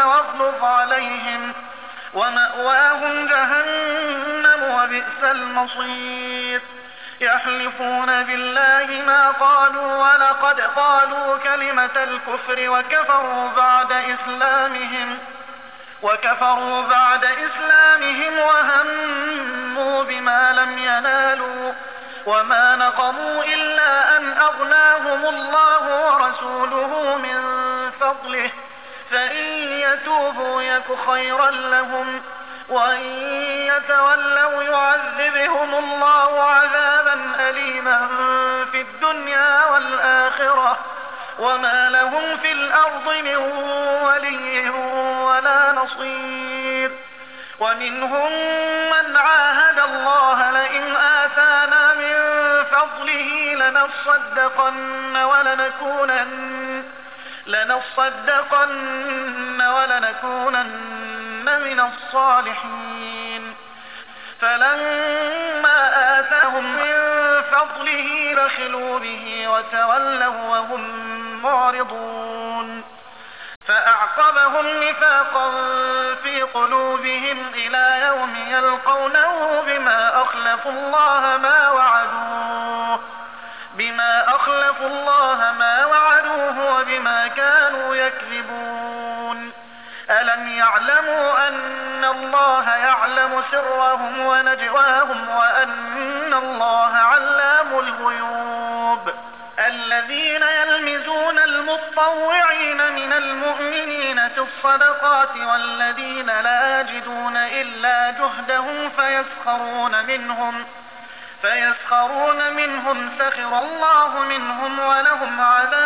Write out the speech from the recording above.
واغلظ عليهم ومأواهم جهنم وبئس المصير. يحلفون بالله ما قالوا ولقد قالوا كلمة الكفر وكفروا بعد إسلامهم وهموا بما لم ينالوا وما نقموا إلا أن أغناهم الله ورسوله من فضله فإن يتوبوا يك خيرا لهم وإن يتولوا يعذبهم الله عذابا أليما في الدنيا والآخرة وما لهم في الأرض من ولي ولا نصير. ومنهم من عاهد الله لئن آتانا من فضله لنصدقن ولنكونن من الصالحين. فلما آتاهم من فضله بخلوا به وتولوا وهم معرضون. فأعقبهم نفاقا في قلوبهم إلى يوم يلقونه بما أخلفوا الله ما وعدوه وبما كانوا يكذبون. ألم يعلموا أن الله يعلم سرهم ونجواهم وأن الله علام الغيوب. الذين يلمزون المطوعين من المؤمنين في الصدقات والذين لا يجدون إلا جهدهم فيسخرون منهم سخر الله منهم ولهم عذاب